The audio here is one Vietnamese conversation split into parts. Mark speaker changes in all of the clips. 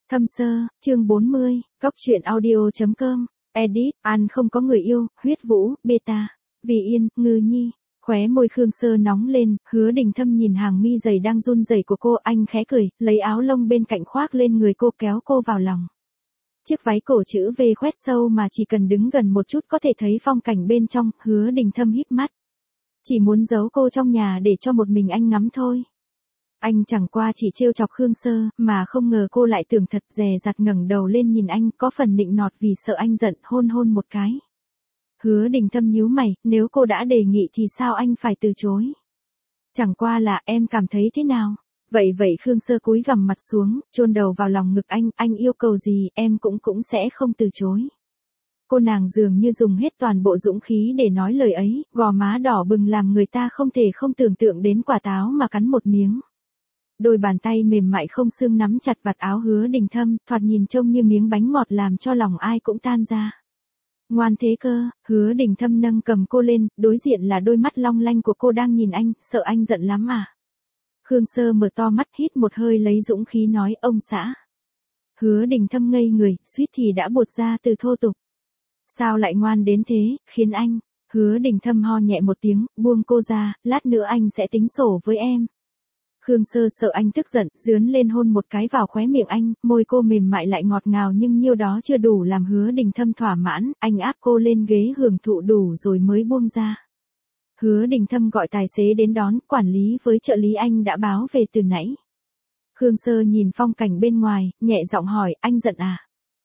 Speaker 1: Thâm sơ, chương 40, Cóc truyện audio.com, edit, An không có người yêu, huyết vũ, beta, vì yên, ngư nhi. Khóe môi Khương Sơ nóng lên, Hứa Đình Thâm nhìn hàng mi dày đang run rẩy của cô, anh khẽ cười, lấy áo lông bên cạnh khoác lên người cô kéo cô vào lòng. Chiếc váy cổ chữ V khoét sâu mà chỉ cần đứng gần một chút có thể thấy phong cảnh bên trong, Hứa Đình Thâm híp mắt. Chỉ muốn giấu cô trong nhà để cho một mình anh ngắm thôi. Anh chẳng qua chỉ trêu chọc Khương Sơ, mà không ngờ cô lại tưởng thật, dè dặt ngẩng đầu lên nhìn anh, có phần nịnh nọt vì sợ anh giận, hôn một cái. Hứa Đình Thâm nhíu mày, nếu cô đã đề nghị thì sao anh phải từ chối? Chẳng qua là em cảm thấy thế nào? Vậy Khương Sơ cúi gằm mặt xuống, chôn đầu vào lòng ngực anh yêu cầu gì em cũng sẽ không từ chối. Cô nàng dường như dùng hết toàn bộ dũng khí để nói lời ấy, gò má đỏ bừng làm người ta không thể không tưởng tượng đến quả táo mà cắn một miếng. Đôi bàn tay mềm mại không xương nắm chặt vạt áo Hứa Đình Thâm, thoạt nhìn trông như miếng bánh ngọt làm cho lòng ai cũng tan ra. Ngoan thế cơ, Hứa Đình Thâm nâng cầm cô lên, đối diện là đôi mắt long lanh của cô đang nhìn anh, sợ anh giận lắm à? Khương Sơ mở to mắt hít một hơi lấy dũng khí nói, ông xã. Hứa Đình Thâm ngây người, suýt thì đã buột ra từ thô tục. Sao lại ngoan đến thế, khiến anh? Hứa Đình Thâm ho nhẹ một tiếng, buông cô ra, lát nữa anh sẽ tính sổ với em. Khương Sơ sợ anh tức giận, dướn lên hôn một cái vào khóe miệng anh, môi cô mềm mại lại ngọt ngào nhưng nhiêu đó chưa đủ làm Hứa Đình Thâm thỏa mãn, anh áp cô lên ghế hưởng thụ đủ rồi mới buông ra. Hứa Đình Thâm gọi tài xế đến đón, quản lý với trợ lý anh đã báo về từ nãy. Khương Sơ nhìn phong cảnh bên ngoài, nhẹ giọng hỏi, anh giận à?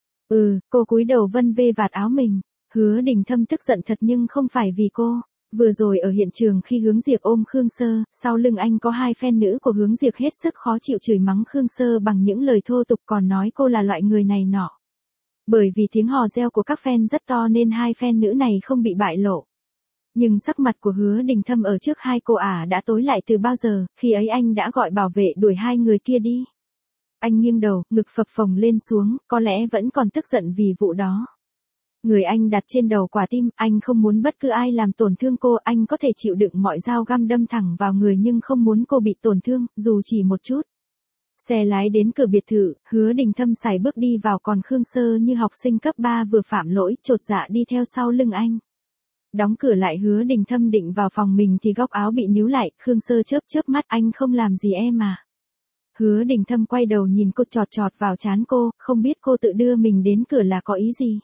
Speaker 1: Cô cúi đầu vân vê vạt áo mình. Hứa Đình Thâm tức giận thật nhưng không phải vì cô. Vừa rồi ở hiện trường khi Hướng Diệp ôm Khương Sơ, sau lưng anh có hai fan nữ của Hướng Diệp hết sức khó chịu chửi mắng Khương Sơ bằng những lời thô tục, còn nói cô là loại người này nọ. Bởi vì tiếng hò reo của các fan rất to nên hai fan nữ này không bị bại lộ. Nhưng sắc mặt của Hứa Đình Thâm ở trước hai cô ả đã tối lại từ bao giờ, khi ấy anh đã gọi bảo vệ đuổi hai người kia đi. Anh nghiêng đầu, ngực phập phồng lên xuống, có lẽ vẫn còn tức giận vì vụ đó. Người anh đặt trên đầu quả tim, anh không muốn bất cứ ai làm tổn thương cô, anh có thể chịu đựng mọi dao găm đâm thẳng vào người nhưng không muốn cô bị tổn thương, dù chỉ một chút. Xe lái đến cửa biệt thự, Hứa Đình Thâm sải bước đi vào, còn Khương Sơ như học sinh cấp 3 vừa phạm lỗi, chột dạ đi theo sau lưng anh. Đóng cửa lại, Hứa Đình Thâm định vào phòng mình thì góc áo bị níu lại, Khương Sơ chớp mắt, anh không làm gì em à? Hứa Đình Thâm quay đầu nhìn cô, chọt vào trán cô, không biết cô tự đưa mình đến cửa là có ý gì?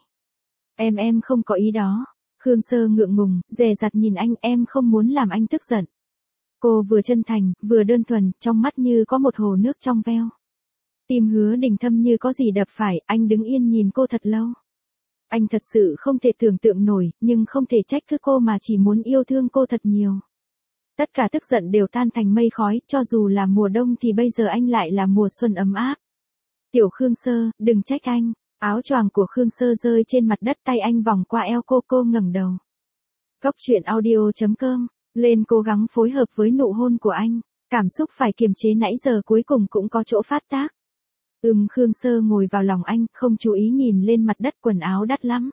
Speaker 1: Em không có ý đó. Khương Sơ ngượng ngùng, dè dặt nhìn anh, em không muốn làm anh tức giận. Cô vừa chân thành, vừa đơn thuần, trong mắt như có một hồ nước trong veo. Tim Hứa Đình Thâm như có gì đập phải, anh đứng yên nhìn cô thật lâu. Anh thật sự không thể tưởng tượng nổi, nhưng không thể trách cứ cô mà chỉ muốn yêu thương cô thật nhiều. Tất cả tức giận đều tan thành mây khói, cho dù là mùa đông thì bây giờ anh lại là mùa xuân ấm áp. Tiểu Khương Sơ, đừng trách anh. Áo choàng của Khương Sơ rơi trên mặt đất, tay anh vòng qua eo cô ngẩng đầu. Cóc truyện audio.com, lên cố gắng phối hợp với nụ hôn của anh, cảm xúc phải kiềm chế nãy giờ cuối cùng cũng có chỗ phát tác. Khương Sơ ngồi vào lòng anh, không chú ý nhìn lên mặt đất, quần áo đắt lắm.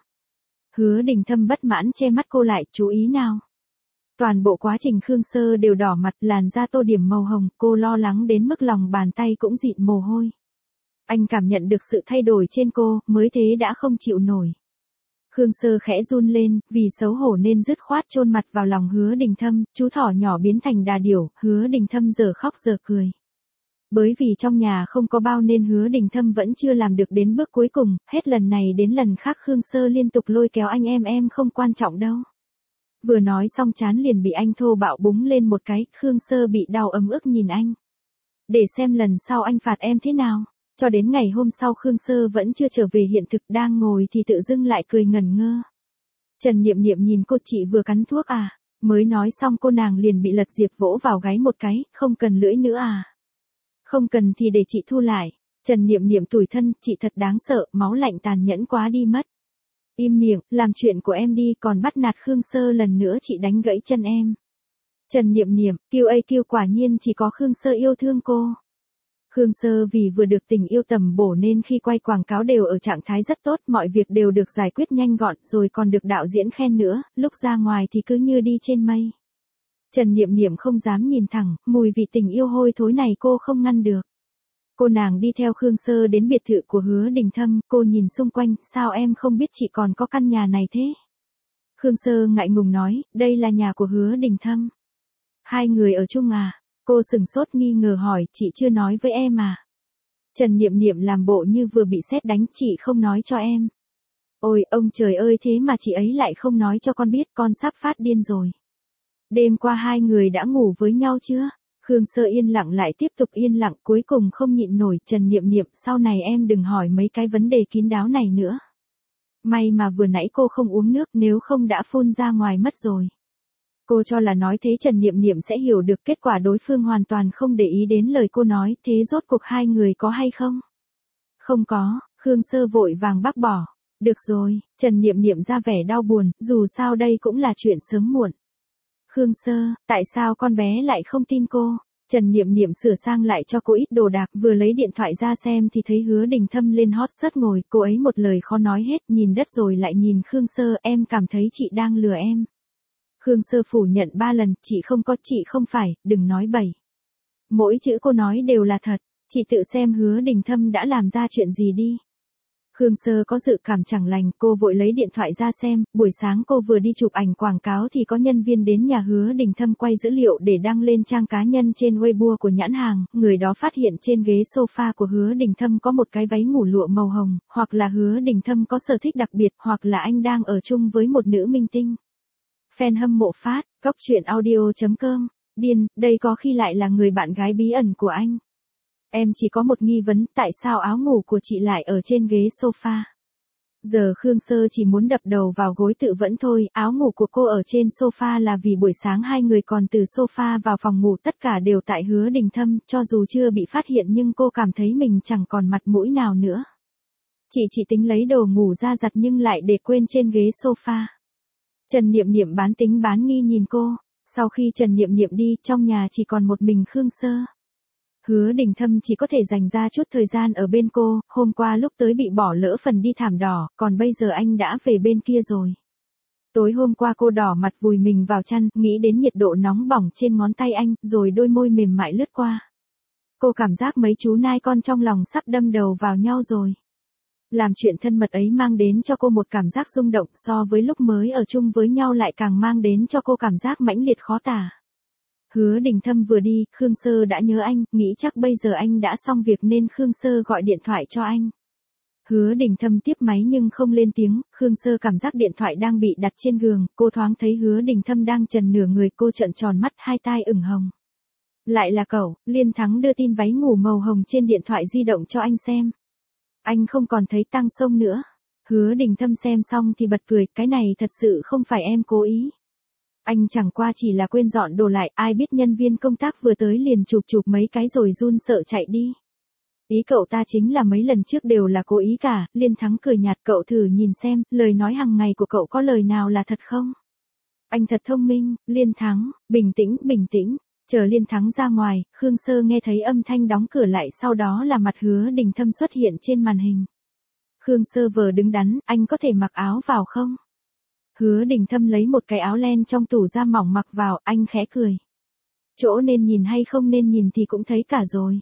Speaker 1: Hứa Đình Thâm bất mãn che mắt cô lại, chú ý nào. Toàn bộ quá trình Khương Sơ đều đỏ mặt, làn da tô điểm màu hồng, cô lo lắng đến mức lòng bàn tay cũng dịn mồ hôi. Anh cảm nhận được sự thay đổi trên cô, mới thế đã không chịu nổi. Khương Sơ khẽ run lên, vì xấu hổ nên dứt khoát chôn mặt vào lòng Hứa Đình Thâm, chú thỏ nhỏ biến thành đà điểu, Hứa Đình Thâm giờ khóc giờ cười. Bởi vì trong nhà không có bao nên Hứa Đình Thâm vẫn chưa làm được đến bước cuối cùng, hết lần này đến lần khác Khương Sơ liên tục lôi kéo anh, em không quan trọng đâu. Vừa nói xong trán liền bị anh thô bạo búng lên một cái, Khương Sơ bị đau ấm ức nhìn anh. Để xem lần sau anh phạt em thế nào. Cho đến ngày hôm sau Khương Sơ vẫn chưa trở về hiện thực, đang ngồi thì tự dưng lại cười ngẩn ngơ. Trần Niệm Niệm nhìn cô, chị vừa cắn thuốc à? Mới nói xong cô nàng liền bị Lật Diệp vỗ vào gáy một cái, không cần lưỡi nữa à? Không cần thì để chị thu lại. Trần Niệm Niệm tủi thân, chị thật đáng sợ, máu lạnh tàn nhẫn quá đi mất. Im miệng, làm chuyện của em đi, còn bắt nạt Khương Sơ lần nữa chị đánh gãy chân em. Trần Niệm Niệm, QA quả nhiên chỉ có Khương Sơ yêu thương cô. Khương Sơ vì vừa được tình yêu tầm bổ nên khi quay quảng cáo đều ở trạng thái rất tốt, mọi việc đều được giải quyết nhanh gọn, rồi còn được đạo diễn khen nữa, lúc ra ngoài thì cứ như đi trên mây. Trần Niệm Niệm không dám nhìn thẳng, mùi vị tình yêu hôi thối này cô không ngăn được. Cô nàng đi theo Khương Sơ đến biệt thự của Hứa Đình Thâm, cô nhìn xung quanh, sao em không biết chị còn có căn nhà này thế? Khương Sơ ngại ngùng nói, đây là nhà của Hứa Đình Thâm. Hai người ở chung à? Cô sửng sốt nghi ngờ hỏi, chị chưa nói với em à? Trần Niệm Niệm làm bộ như vừa bị sét đánh, chị không nói cho em. Ôi, ông trời ơi, thế mà chị ấy lại không nói cho con biết, con sắp phát điên rồi. Đêm qua hai người đã ngủ với nhau chưa? Khương Sơ yên lặng lại tiếp tục yên lặng, cuối cùng không nhịn nổi, Trần Niệm Niệm, sau này em đừng hỏi mấy cái vấn đề kín đáo này nữa. May mà vừa nãy cô không uống nước, nếu không đã phun ra ngoài mất rồi. Cô cho là nói thế Trần Niệm Niệm sẽ hiểu được, kết quả đối phương hoàn toàn không để ý đến lời cô nói, thế rốt cuộc hai người có hay không? Không có, Khương Sơ vội vàng bác bỏ. Được rồi, Trần Niệm Niệm ra vẻ đau buồn, dù sao đây cũng là chuyện sớm muộn. Khương Sơ, tại sao con bé lại không tin cô? Trần Niệm Niệm sửa sang lại cho cô ít đồ đạc, vừa lấy điện thoại ra xem thì thấy Hứa Đình Thâm lên hot search ngồi, cô ấy một lời khó nói hết, nhìn đất rồi lại nhìn Khương Sơ, em cảm thấy chị đang lừa em. Khương Sơ phủ nhận 3 lần, chị không có, chị không phải, đừng nói bậy. Mỗi chữ cô nói đều là thật, chị tự xem Hứa Đình Thâm đã làm ra chuyện gì đi. Khương Sơ có dự cảm chẳng lành, cô vội lấy điện thoại ra xem, buổi sáng cô vừa đi chụp ảnh quảng cáo thì có nhân viên đến nhà Hứa Đình Thâm quay dữ liệu để đăng lên trang cá nhân trên Weibo của nhãn hàng, người đó phát hiện trên ghế sofa của Hứa Đình Thâm có một cái váy ngủ lụa màu hồng, hoặc là Hứa Đình Thâm có sở thích đặc biệt, hoặc là anh đang ở chung với một nữ minh tinh. Fan hâm mộ phát, góc truyện audio.com, điên, đây có khi lại là người bạn gái bí ẩn của anh. Em chỉ có một nghi vấn, tại sao áo ngủ của chị lại ở trên ghế sofa? Giờ Khương Sơ chỉ muốn đập đầu vào gối tự vẫn thôi, áo ngủ của cô ở trên sofa là vì buổi sáng hai người còn từ sofa vào phòng ngủ, tất cả đều tại Hứa Đình Thâm, cho dù chưa bị phát hiện nhưng cô cảm thấy mình chẳng còn mặt mũi nào nữa. Chị tính lấy đồ ngủ ra giặt nhưng lại để quên trên ghế sofa. Trần Niệm Niệm bán tính bán nghi nhìn cô, sau khi Trần Niệm Niệm đi, trong nhà chỉ còn một mình Khương Sơ. Hứa Đình Thâm chỉ có thể dành ra chút thời gian ở bên cô, hôm qua lúc tới bị bỏ lỡ phần đi thảm đỏ, còn bây giờ anh đã về bên kia rồi. Tối hôm qua cô đỏ mặt vùi mình vào chăn, nghĩ đến nhiệt độ nóng bỏng trên ngón tay anh, rồi đôi môi mềm mại lướt qua. Cô cảm giác mấy chú nai con trong lòng sắp đâm đầu vào nhau rồi. Làm chuyện thân mật ấy mang đến cho cô một cảm giác rung động, so với lúc mới ở chung với nhau lại càng mang đến cho cô cảm giác mãnh liệt khó tả. Hứa Đình Thâm vừa đi, Khương Sơ đã nhớ anh, nghĩ chắc bây giờ anh đã xong việc nên Khương Sơ gọi điện thoại cho anh. Hứa Đình Thâm tiếp máy nhưng không lên tiếng, Khương Sơ cảm giác điện thoại đang bị đặt trên giường, cô thoáng thấy Hứa Đình Thâm đang trần nửa người, cô trợn tròn mắt, hai tai ửng hồng. Lại là cậu, Liên Thắng đưa tin váy ngủ màu hồng trên điện thoại di động cho anh xem. Anh không còn thấy tăng sông nữa. Hứa Đình Thâm xem xong thì bật cười, cái này thật sự không phải em cố ý. Anh chẳng qua chỉ là quên dọn đồ lại, ai biết nhân viên công tác vừa tới liền chụp mấy cái rồi run sợ chạy đi. Ý cậu ta chính là mấy lần trước đều là cố ý cả, Liên Thắng cười nhạt, cậu thử nhìn xem, lời nói hàng ngày của cậu có lời nào là thật không? Anh thật thông minh, Liên Thắng, bình tĩnh, chờ Liên Thắng ra ngoài, Khương Sơ nghe thấy âm thanh đóng cửa lại, sau đó là mặt Hứa Đình Thâm xuất hiện trên màn hình. Khương Sơ vờ đứng đắn, anh có thể mặc áo vào không? Hứa Đình Thâm lấy một cái áo len trong tủ da mỏng mặc vào, anh khẽ cười. Chỗ nên nhìn hay không nên nhìn thì cũng thấy cả rồi.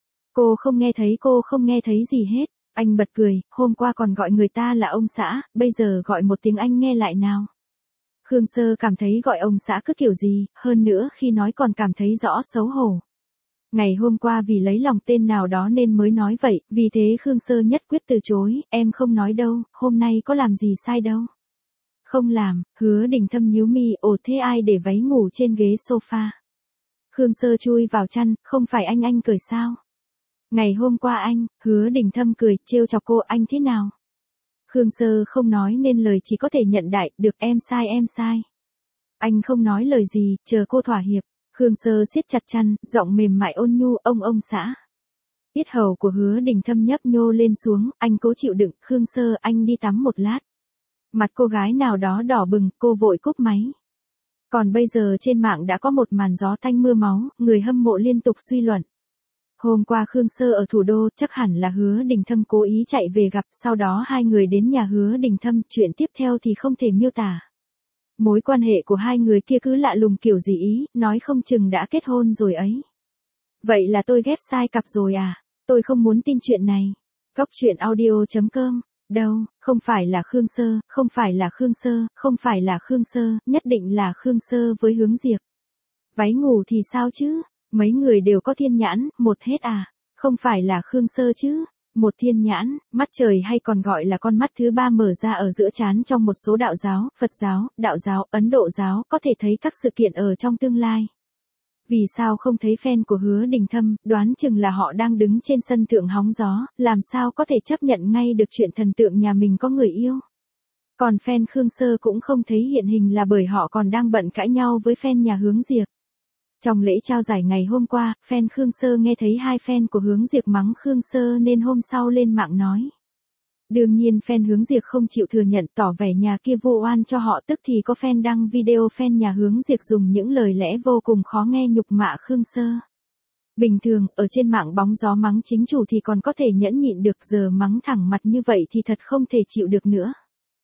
Speaker 1: Cô không nghe thấy gì hết. Anh bật cười, hôm qua còn gọi người ta là ông xã, bây giờ gọi một tiếng anh nghe lại nào. Khương Sơ cảm thấy gọi ông xã cứ kiểu gì, hơn nữa khi nói còn cảm thấy rõ xấu hổ. Ngày hôm qua vì lấy lòng tên nào đó nên mới nói vậy, vì thế Khương Sơ nhất quyết từ chối, em không nói đâu, hôm nay có làm gì sai đâu. Không làm, Hứa Đình Thâm nhíu mi, ồ thế ai để váy ngủ trên ghế sofa. Khương Sơ chui vào chăn, không phải anh cười sao? Ngày hôm qua anh, Hứa Đình Thâm cười, trêu chọc cô, anh thế nào? Khương Sơ không nói nên lời, chỉ có thể nhận đại, được em sai. Anh không nói lời gì, chờ cô thỏa hiệp. Khương Sơ siết chặt chăn, giọng mềm mại ôn nhu, ông xã. Yết hầu của Hứa Đình Thâm nhấp nhô lên xuống, anh cố chịu đựng, Khương Sơ, anh đi tắm một lát. Mặt cô gái nào đó đỏ bừng, cô vội cúp máy. Còn bây giờ trên mạng đã có một màn gió tanh mưa máu, người hâm mộ liên tục suy luận. Hôm qua Khương Sơ ở thủ đô, chắc hẳn là Hứa Đình Thâm cố ý chạy về gặp, sau đó hai người đến nhà Hứa Đình Thâm, chuyện tiếp theo thì không thể miêu tả. Mối quan hệ của hai người kia cứ lạ lùng kiểu gì ý, nói không chừng đã kết hôn rồi ấy. Vậy là tôi ghép sai cặp rồi à? Tôi không muốn tin chuyện này. Góc truyện audio.com. Đâu, không phải là Khương Sơ, không phải là Khương Sơ, không phải là Khương Sơ, nhất định là Khương Sơ với Hướng Diệp. Váy ngủ thì sao chứ? Mấy người đều có thiên nhãn, một hết à? Không phải là Khương Sơ chứ? Một thiên nhãn, mắt trời hay còn gọi là con mắt thứ ba mở ra ở giữa trán trong một số đạo giáo, Phật giáo, đạo giáo, Ấn Độ giáo, có thể thấy các sự kiện ở trong tương lai. Vì sao không thấy fan của Hứa Đình Thâm, đoán chừng là họ đang đứng trên sân thượng hóng gió, làm sao có thể chấp nhận ngay được chuyện thần tượng nhà mình có người yêu. Còn fan Khương Sơ cũng không thấy hiện hình là bởi họ còn đang bận cãi nhau với fan nhà Hướng Diệp. Trong lễ trao giải ngày hôm qua, fan Khương Sơ nghe thấy hai fan của Hướng Diệp mắng Khương Sơ nên hôm sau lên mạng nói. Đương nhiên fan Hướng Diệp không chịu thừa nhận, tỏ vẻ nhà kia vô oan cho họ, tức thì có fan đăng video fan nhà Hướng Diệp dùng những lời lẽ vô cùng khó nghe nhục mạ Khương Sơ. Bình thường, ở trên mạng bóng gió mắng chính chủ thì còn có thể nhẫn nhịn được, giờ mắng thẳng mặt như vậy thì thật không thể chịu được nữa.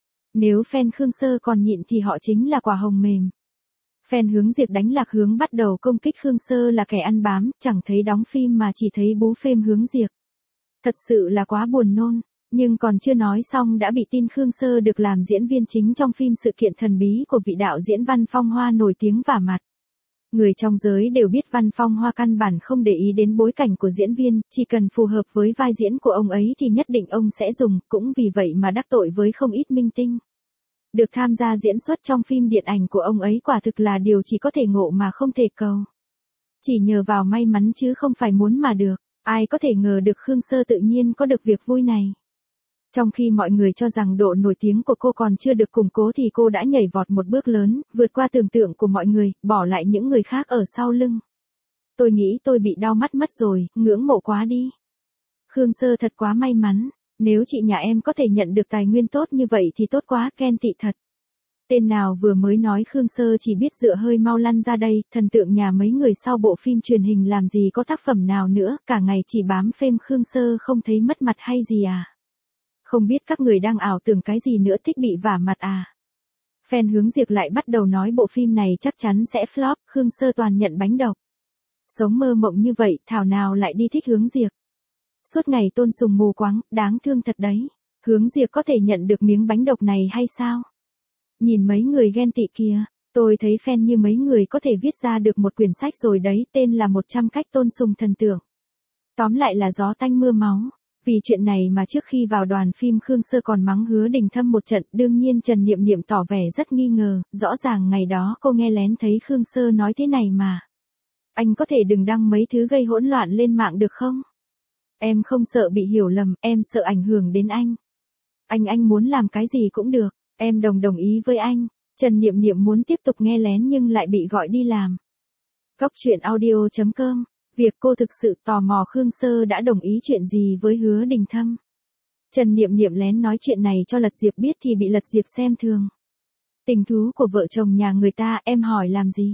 Speaker 1: Nếu fan Khương Sơ còn nhịn thì họ chính là quả hồng mềm. Fan Hướng Diệp đánh lạc hướng bắt đầu công kích Khương Sơ là kẻ ăn bám, chẳng thấy đóng phim mà chỉ thấy bú phêm Hướng Diệp. Thật sự là quá buồn nôn, nhưng còn chưa nói xong đã bị tin Khương Sơ được làm diễn viên chính trong phim Sự kiện thần bí của vị đạo diễn Văn Phong Hoa nổi tiếng vả mặt. Người trong giới đều biết Văn Phong Hoa căn bản không để ý đến bối cảnh của diễn viên, chỉ cần phù hợp với vai diễn của ông ấy thì nhất định ông sẽ dùng, cũng vì vậy mà đắc tội với không ít minh tinh. Được tham gia diễn xuất trong phim điện ảnh của ông ấy quả thực là điều chỉ có thể ngộ mà không thể cầu. Chỉ nhờ vào may mắn chứ không phải muốn mà được, ai có thể ngờ được Khương Sơ tự nhiên có được việc vui này. Trong khi mọi người cho rằng độ nổi tiếng của cô còn chưa được củng cố thì cô đã nhảy vọt một bước lớn, vượt qua tưởng tượng của mọi người, bỏ lại những người khác ở sau lưng. Tôi nghĩ tôi bị đau mắt mất rồi, ngưỡng mộ quá đi. Khương Sơ thật quá may mắn. Nếu chị nhà em có thể nhận được tài nguyên tốt như vậy thì tốt quá, ghen tị thật. Tên nào vừa mới nói Khương Sơ chỉ biết dựa hơi mau lăn ra đây, thần tượng nhà mấy người sau bộ phim truyền hình làm gì có tác phẩm nào nữa, cả ngày chỉ bám phêm Khương Sơ không thấy mất mặt hay gì à? Không biết các người đang ảo tưởng cái gì nữa, thích bị vả mặt à? Fan Hướng Diệp lại bắt đầu nói bộ phim này chắc chắn sẽ flop, Khương Sơ toàn nhận bánh độc. Sống mơ mộng như vậy, thảo nào lại đi thích Hướng Diệp. Suốt ngày tôn sùng mù quáng, đáng thương thật đấy. Hướng Diệp có thể nhận được miếng bánh độc này hay sao? Nhìn mấy người ghen tị kìa, tôi thấy fan như mấy người có thể viết ra được một quyển sách rồi đấy, tên là 100 cách tôn sùng thần tượng. Tóm lại là gió tanh mưa máu. Vì chuyện này mà trước khi vào đoàn phim Khương Sơ còn mắng Hứa Đình Thâm một trận, đương nhiên Trần Niệm Niệm tỏ vẻ rất nghi ngờ, rõ ràng ngày đó cô nghe lén thấy Khương Sơ nói thế này mà. Anh có thể đừng đăng mấy thứ gây hỗn loạn lên mạng được không? Em không sợ bị hiểu lầm, em sợ ảnh hưởng đến anh. Anh muốn làm cái gì cũng được, em đồng ý với anh. Trần Niệm Niệm muốn tiếp tục nghe lén nhưng lại bị gọi đi làm. Góc truyện audio.com. Việc cô thực sự tò mò Khương Sơ đã đồng ý chuyện gì với Hứa Đình Thâm. Trần Niệm Niệm lén nói chuyện này cho Lật Diệp biết thì bị Lật Diệp xem thường. Tình thú của vợ chồng nhà người ta, em hỏi làm gì?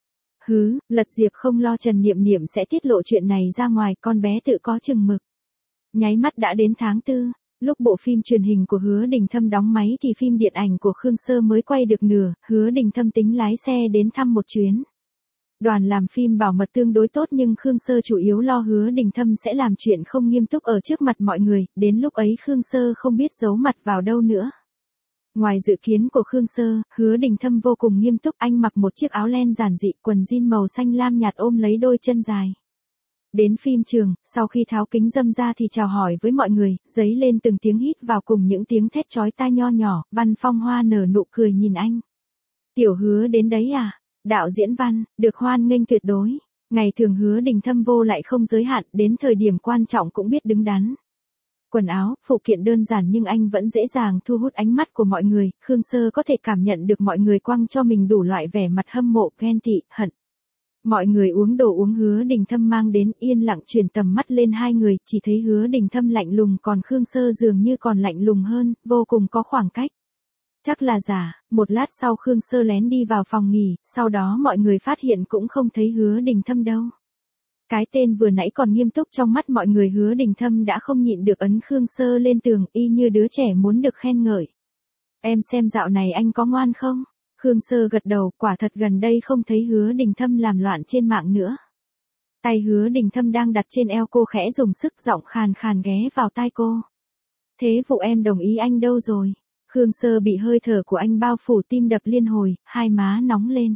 Speaker 1: Lật Diệp không lo Trần Niệm Niệm sẽ tiết lộ chuyện này ra ngoài, con bé tự có chừng mực. Nháy mắt đã đến tháng 4, lúc bộ phim truyền hình của Hứa Đình Thâm đóng máy thì phim điện ảnh của Khương Sơ mới quay được nửa, Hứa Đình Thâm tính lái xe đến thăm một chuyến. Đoàn làm phim bảo mật tương đối tốt nhưng Khương Sơ chủ yếu lo Hứa Đình Thâm sẽ làm chuyện không nghiêm túc ở trước mặt mọi người, đến lúc ấy Khương Sơ không biết giấu mặt vào đâu nữa. Ngoài dự kiến của Khương Sơ, Hứa Đình Thâm vô cùng nghiêm túc, anh mặc một chiếc áo len giản dị, quần jean màu xanh lam nhạt ôm lấy đôi chân dài. Đến phim trường, sau khi tháo kính râm ra thì chào hỏi với mọi người, dấy lên từng tiếng hít vào cùng những tiếng thét chói tai nho nhỏ, Văn Phong Hoa nở nụ cười nhìn anh. Tiểu Hứa đến đấy à? Đạo diễn Văn, được hoan nghênh tuyệt đối. Ngày thường Hứa Đình Thâm vô lại không giới hạn, đến thời điểm quan trọng cũng biết đứng đắn. Quần áo, phụ kiện đơn giản nhưng anh vẫn dễ dàng thu hút ánh mắt của mọi người, Khương Sơ có thể cảm nhận được mọi người quăng cho mình đủ loại vẻ mặt hâm mộ, ghen tị, hận. Mọi người uống đồ uống Hứa Đình Thâm mang đến, yên lặng chuyển tầm mắt lên hai người, chỉ thấy Hứa Đình Thâm lạnh lùng còn Khương Sơ dường như còn lạnh lùng hơn, vô cùng có khoảng cách. Chắc là giả, một lát sau Khương Sơ lén đi vào phòng nghỉ, sau đó mọi người phát hiện cũng không thấy Hứa Đình Thâm đâu. Cái tên vừa nãy còn nghiêm túc trong mắt mọi người Hứa Đình Thâm đã không nhịn được ấn Khương Sơ lên tường, y như đứa trẻ muốn được khen ngợi. Em xem dạo này anh có ngoan không? Khương Sơ gật đầu, quả thật gần đây không thấy Hứa Đình Thâm làm loạn trên mạng nữa. Tay Hứa Đình Thâm đang đặt trên eo cô khẽ dùng sức, giọng khàn khàn ghé vào tai cô. Thế vụ em đồng ý anh đâu rồi? Khương Sơ bị hơi thở của anh bao phủ, tim đập liên hồi, hai má nóng lên.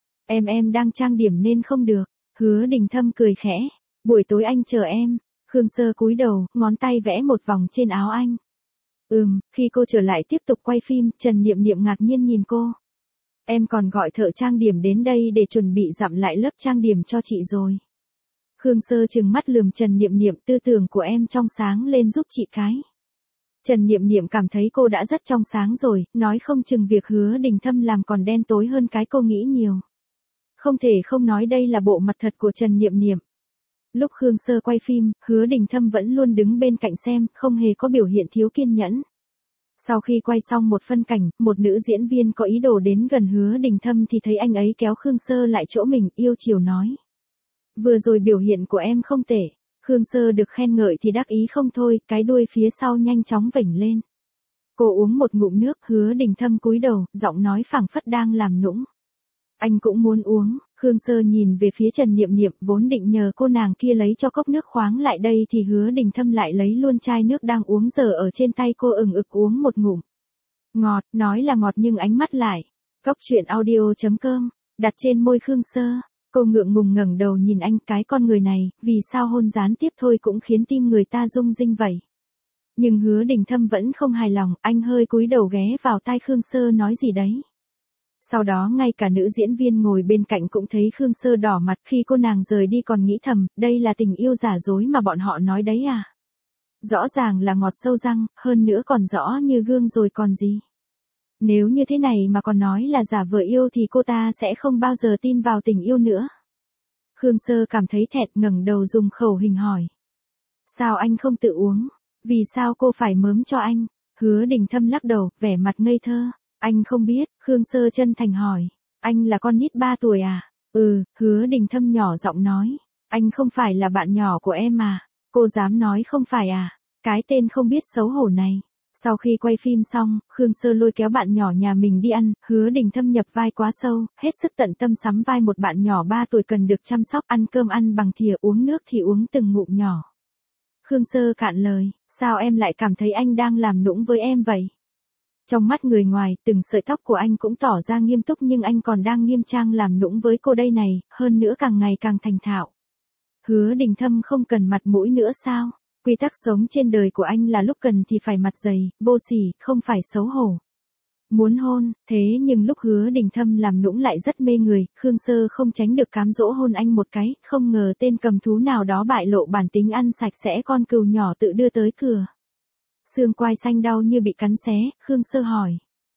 Speaker 1: Em đang trang điểm nên không được. Hứa Đình Thâm cười khẽ. Buổi tối anh chờ em. Khương Sơ cúi đầu, ngón tay vẽ một vòng trên áo anh. Khi cô trở lại tiếp tục quay phim, Trần Niệm Niệm ngạc nhiên nhìn cô. Em còn gọi thợ trang điểm đến đây để chuẩn bị dặm lại lớp trang điểm cho chị rồi. Khương Sơ trừng mắt lườm Trần Niệm Niệm, tư tưởng của em trong sáng lên giúp chị cái. Trần Niệm Niệm cảm thấy cô đã rất trong sáng rồi, nói không chừng việc Hứa Đình Thâm làm còn đen tối hơn cái cô nghĩ nhiều. Không thể không nói đây là bộ mặt thật của Trần Niệm Niệm. Lúc Khương Sơ quay phim, Hứa Đình Thâm vẫn luôn đứng bên cạnh xem, không hề có biểu hiện thiếu kiên nhẫn. Sau khi quay xong một phân cảnh, một nữ diễn viên có ý đồ đến gần Hứa Đình Thâm thì thấy anh ấy kéo Khương Sơ lại chỗ mình, yêu chiều nói. Vừa rồi biểu hiện của em không tệ. Khương Sơ được khen ngợi thì đắc ý không thôi, cái đuôi phía sau nhanh chóng vểnh lên. Cô uống một ngụm nước, Hứa Đình Thâm cúi đầu, giọng nói phảng phất đang làm nũng. Anh cũng muốn uống. Khương Sơ nhìn về phía Trần Niệm Niệm, vốn định nhờ cô nàng kia lấy cho cốc nước khoáng lại đây thì Hứa Đình Thâm lại lấy luôn chai nước đang uống giờ ở trên tay cô, ừng ực uống một ngụm. Ngọt, nói là ngọt nhưng ánh mắt lại. Cốc truyện audio.com, đặt trên môi Khương Sơ. Cô ngượng ngùng ngẩng đầu nhìn anh, cái con người này, vì sao hôn gián tiếp thôi cũng khiến tim người ta rung rinh vậy. Nhưng Hứa Đình Thâm vẫn không hài lòng, anh hơi cúi đầu ghé vào tai Khương Sơ nói gì đấy. Sau đó ngay cả nữ diễn viên ngồi bên cạnh cũng thấy Khương Sơ đỏ mặt, khi cô nàng rời đi còn nghĩ thầm, đây là tình yêu giả dối mà bọn họ nói đấy à. Rõ ràng là ngọt sâu răng, hơn nữa còn rõ như gương rồi còn gì. Nếu như thế này mà còn nói là giả vờ yêu thì cô ta sẽ không bao giờ tin vào tình yêu nữa. Khương Sơ cảm thấy thẹn, ngẩng đầu dùng khẩu hình hỏi. Sao anh không tự uống? Vì sao cô phải mớm cho anh? Hứa Đình Thâm lắc đầu, vẻ mặt ngây thơ. Anh không biết. Khương Sơ chân thành hỏi. Anh là con nít 3 tuổi à? Hứa Đình Thâm nhỏ giọng nói. Anh không phải là bạn nhỏ của em mà. Cô dám nói không phải à? Cái tên không biết xấu hổ này. Sau khi quay phim xong, Khương Sơ lôi kéo bạn nhỏ nhà mình đi ăn, Hứa Đình Thâm nhập vai quá sâu, hết sức tận tâm sắm vai một bạn nhỏ 3 tuổi cần được chăm sóc, ăn cơm ăn bằng thìa, uống nước thì uống từng ngụm nhỏ. Khương Sơ cạn lời, sao em lại cảm thấy anh đang làm nũng với em vậy? Trong mắt người ngoài, từng sợi tóc của anh cũng tỏ ra nghiêm túc nhưng anh còn đang nghiêm trang làm nũng với cô đây này, hơn nữa càng ngày càng thành thạo. Hứa Đình Thâm không cần mặt mũi nữa sao? Quy tắc sống trên đời của anh là lúc cần thì phải mặt dày, vô sỉ, không phải xấu hổ. Muốn hôn, thế nhưng lúc Hứa Đình Thâm làm nũng lại rất mê người, Khương Sơ không tránh được cám dỗ hôn anh một cái, không ngờ tên cầm thú nào đó bại lộ bản tính ăn sạch sẽ con cừu nhỏ tự đưa tới cửa. Xương quai xanh đau như bị cắn xé, Khương Sơ hỏi.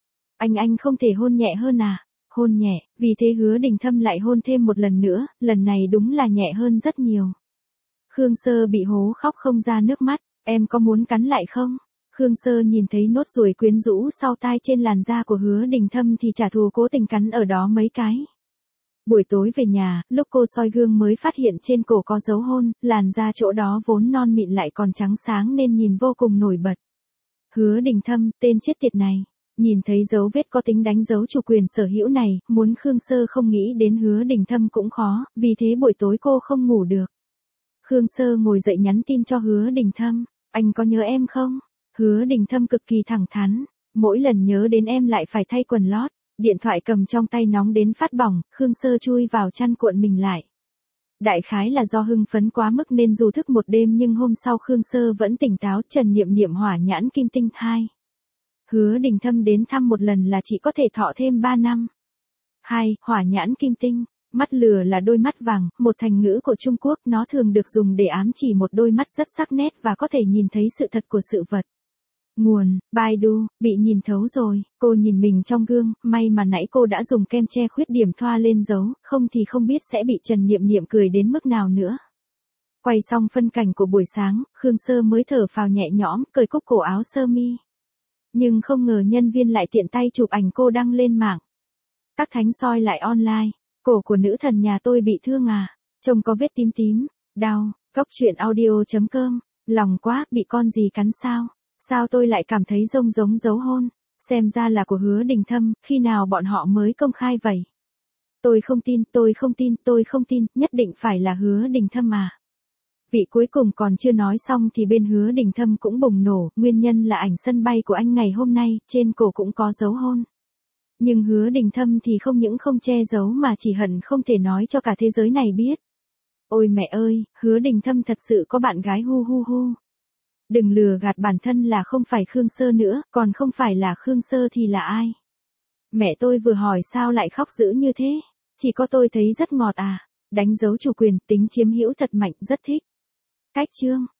Speaker 1: Anh không thể hôn nhẹ hơn à? Hôn nhẹ, vì thế Hứa Đình Thâm lại hôn thêm một lần nữa, lần này đúng là nhẹ hơn rất nhiều. Khương Sơ bị hố khóc không ra nước mắt, em có muốn cắn lại không? Khương Sơ nhìn thấy nốt ruồi quyến rũ sau tai trên làn da của Hứa Đình Thâm thì trả thù cố tình cắn ở đó mấy cái. Buổi tối về nhà, lúc cô soi gương mới phát hiện trên cổ có dấu hôn, làn da chỗ đó vốn non mịn lại còn trắng sáng nên nhìn vô cùng nổi bật. Hứa Đình Thâm, tên chết tiệt này. Nhìn thấy dấu vết có tính đánh dấu chủ quyền sở hữu này, muốn Khương Sơ không nghĩ đến Hứa Đình Thâm cũng khó, vì thế buổi tối cô không ngủ được. Khương Sơ ngồi dậy nhắn tin cho Hứa Đình Thâm, anh có nhớ em không? Hứa Đình Thâm cực kỳ thẳng thắn, mỗi lần nhớ đến em lại phải thay quần lót, điện thoại cầm trong tay nóng đến phát bỏng, Khương Sơ chui vào chăn cuộn mình lại. Đại khái là do hưng phấn quá mức nên dù thức một đêm nhưng hôm sau Khương Sơ vẫn tỉnh táo. Trần Niệm Niệm hỏa nhãn kim tinh 2. Hứa Đình Thâm đến thăm một lần là chỉ có thể thọ thêm 3 năm. 2. Hỏa nhãn kim tinh. Mắt lửa là đôi mắt vàng, một thành ngữ của Trung Quốc, nó thường được dùng để ám chỉ một đôi mắt rất sắc nét và có thể nhìn thấy sự thật của sự vật. Nguồn, Baidu, bị nhìn thấu rồi, cô nhìn mình trong gương, may mà nãy cô đã dùng kem che khuyết điểm thoa lên dấu, không thì không biết sẽ bị Trần Niệm Niệm cười đến mức nào nữa. Quay xong phân cảnh của buổi sáng, Khương Sơ mới thở phào nhẹ nhõm, cởi cúc cổ áo sơ mi. Nhưng không ngờ nhân viên lại tiện tay chụp ảnh cô đăng lên mạng. Các thánh soi lại online. Cổ của nữ thần nhà tôi bị thương à? Trông có vết tím tím, đau. Cốc truyện audio.com. Lòng quá, bị con gì cắn sao? Sao tôi lại cảm thấy giống dấu hôn? Xem ra là của Hứa Đình Thâm, khi nào bọn họ mới công khai vậy? Tôi không tin, tôi không tin, tôi không tin, nhất định phải là Hứa Đình Thâm à. Vị cuối cùng còn chưa nói xong thì bên Hứa Đình Thâm cũng bùng nổ, nguyên nhân là ảnh sân bay của anh ngày hôm nay, trên cổ cũng có dấu hôn. Nhưng Hứa Đình Thâm thì không những không che giấu mà chỉ hận không thể nói cho cả thế giới này biết. Ôi mẹ ơi, Hứa Đình Thâm thật sự có bạn gái hu hu hu. Đừng lừa gạt bản thân là không phải Khương Sơ nữa, còn không phải là Khương Sơ thì là ai? Mẹ tôi vừa hỏi sao lại khóc dữ như thế? Chỉ có tôi thấy rất ngọt à. Đánh dấu chủ quyền, tính chiếm hữu thật mạnh, rất thích. Cách chương